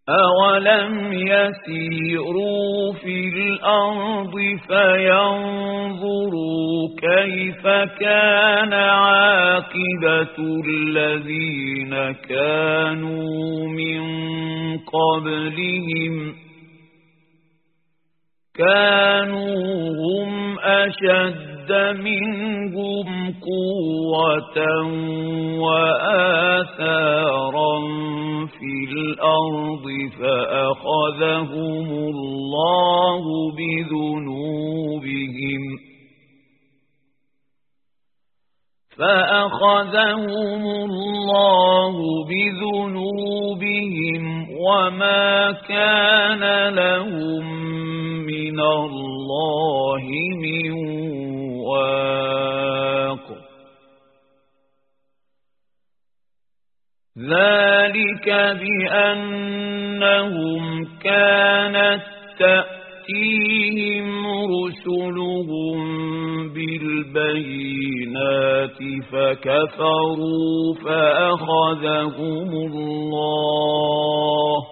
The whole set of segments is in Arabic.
أولم يسيروا في الأرض فينظروا كيف كان عاقبة الذين كانوا من قبلهم كانوا هم أشد منهم قوة وآثارا في الأرض فأخذهم الله بذنوبهم وما كان لهم من الله من واق ذلك بأنهم كانت تأتيهم رسلهم بالبينات فكفروا فأخذهم الله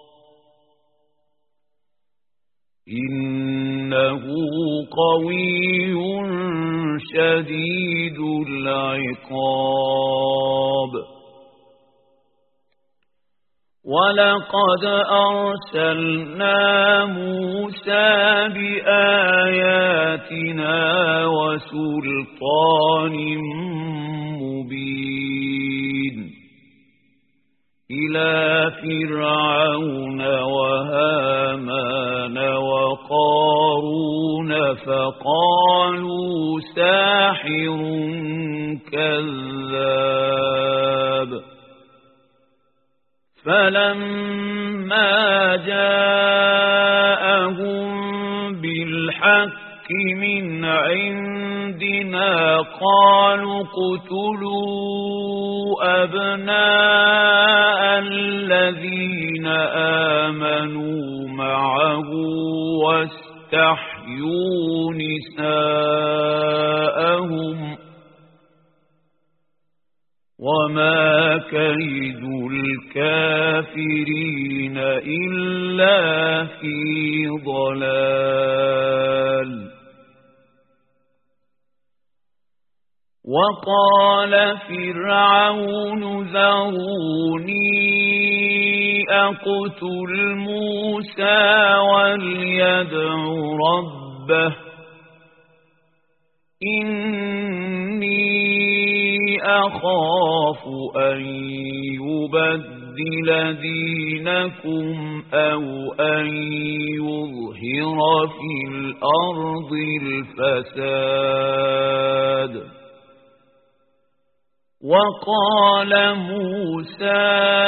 إنه قوي شديد العقاب ولقد أرسلنا موسى بآياتنا وسلطان مبين إلى فرعون وهامان وقارون فقالوا ساحر كذاب فلما جاءهم بالحق من عندنا قالوا اقتلوا أبناء الذين آمنوا معه واستحيوا نساءهم وما كيد الكافرين إلا في ضلال وقال فرعون ذروني أقتل موسى وليدع ربه إني أخاف أن يبدل دينكم أو أن يظهر في الأرض الفساد وقال موسى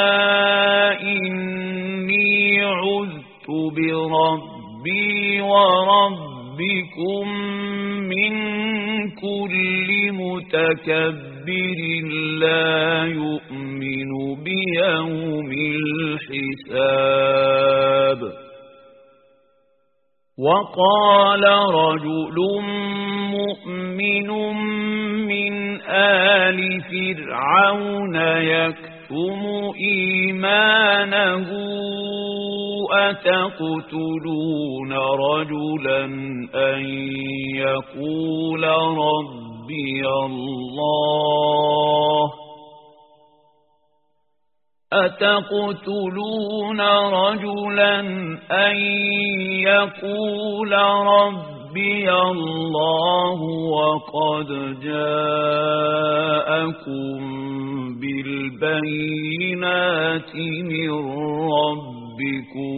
إني عذت بربي وربكم من كل متكبر لا يؤمن بيوم الحساب وقال رجل مؤمن من آل فرعون يكتم إيمانه أتقتلون رجلا أن يقول ربي الله أتقتلون رجلا أن يقول ربي الله وقد جاءكم بالبينات من ربكم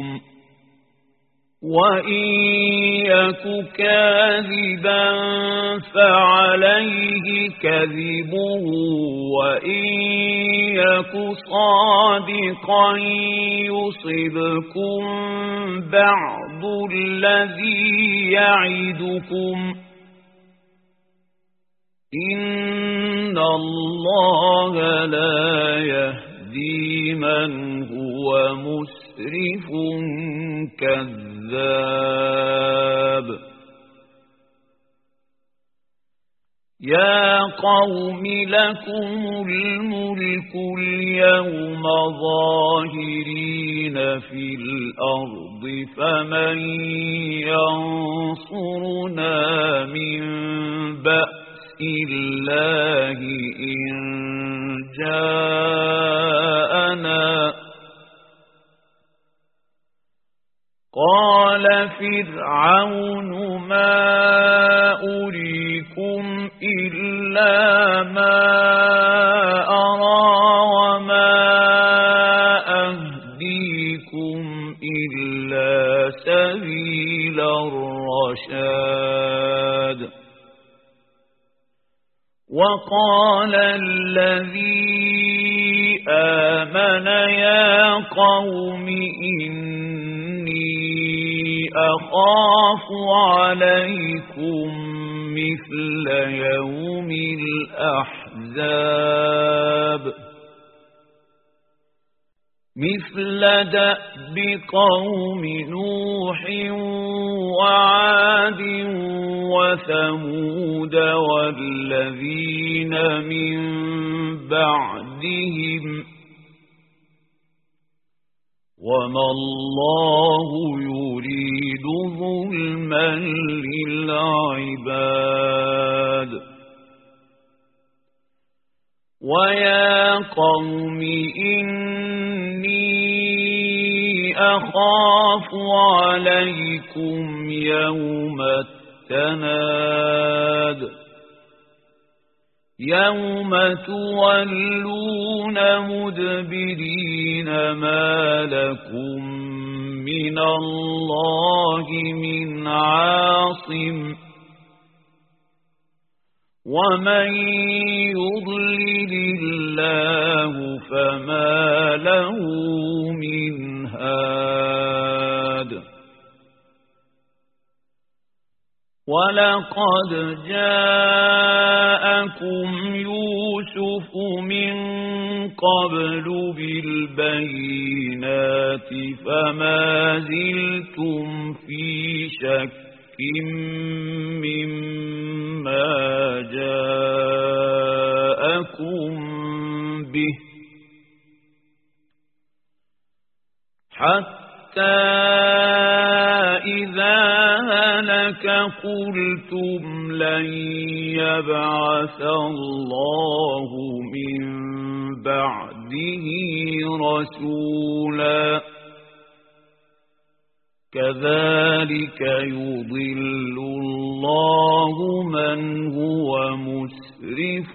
وإن يك كاذبا فعليه كذبه وإن يك صادقا يصبكم بعض الذي يعدكم إن الله لا يهدي من هو مسرف كذاب يا قوم لكم الملك اليوم ظاهرين في الأرض فمن ينصرنا من بأس الله إن جاءنا قال فرعون ما أريكم إلا ما أرى وما أهديكم إلا سبيل الرشاد وقال الذي آمن يا قوم إني أخاف عليكم مثل يوم الأحزاب مثل دأب قوم نوح وعاد وثمود والذين من بعدهم وما الله يريد ظلما للعباد ويا قوم إني أخاف عليكم يوم التناد يوم تولون مدبرين ما لكم من الله من عاصم ومن يضلل الله فما له من هاد ولقد جاءكم يوسف من قبل بالبينات فما زلتم في شك مما جاءكم به حتى إذا هلك قلتم لن يبعث الله من بعده رسولا كذلك يضل الله من هو مسرف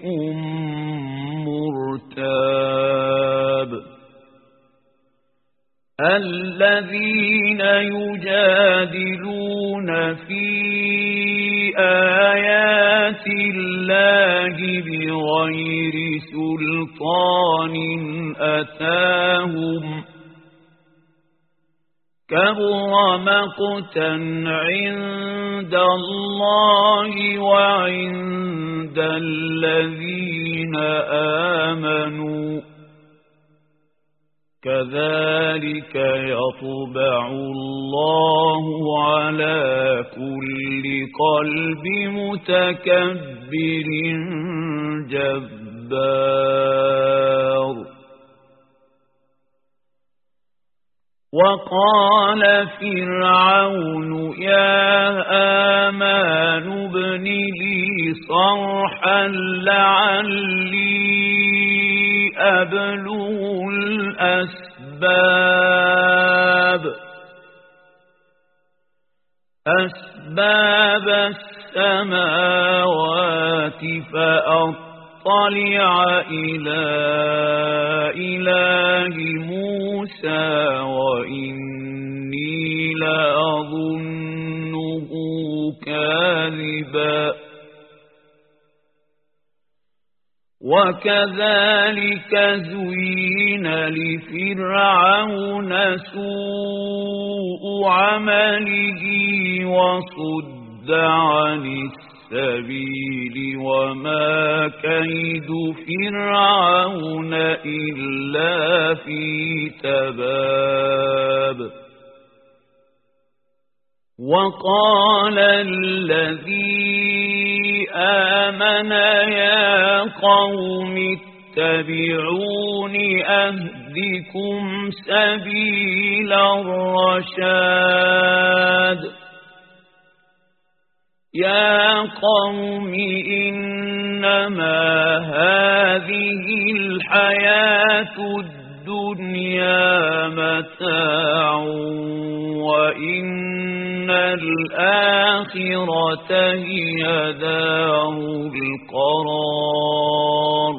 مرتاب الذين يجادلون في آيات الله بغير سلطان أتاهم كبر مقتا عند الله وعند الذين آمنوا كذلك يطبع الله على كل قلب متكبر جبار وقال فرعون يا آمان ابن لي صرحا لعلي أبلغ أسباب السماوات فأطلع إلى إله موسى وإني لأظنه كاذبا وكذلك زين لفرعون سوء عمله وصد عن السبيل وما كيد فرعون إلا في تباب وقال الذي آمن يا قوم اتبعون أهدكم سبيل الرشاد يا قوم إنما هذه الحياة الدنيا متاع وإن الآخرة هي دار القرار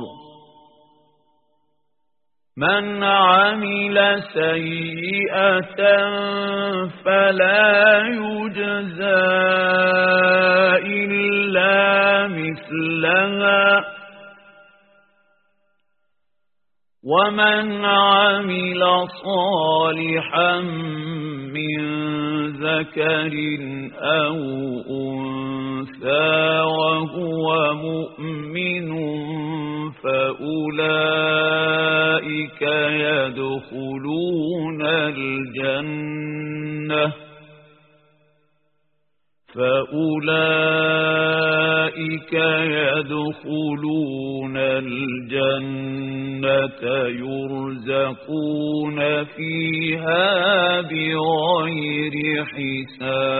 من عمل سيئة فلا يجزى إلا مثلها ومن عمل صالحا من ذكر أو أنثى وهو مؤمن فأولئك يدخلون الجنة يرزقون فيها بغير حساب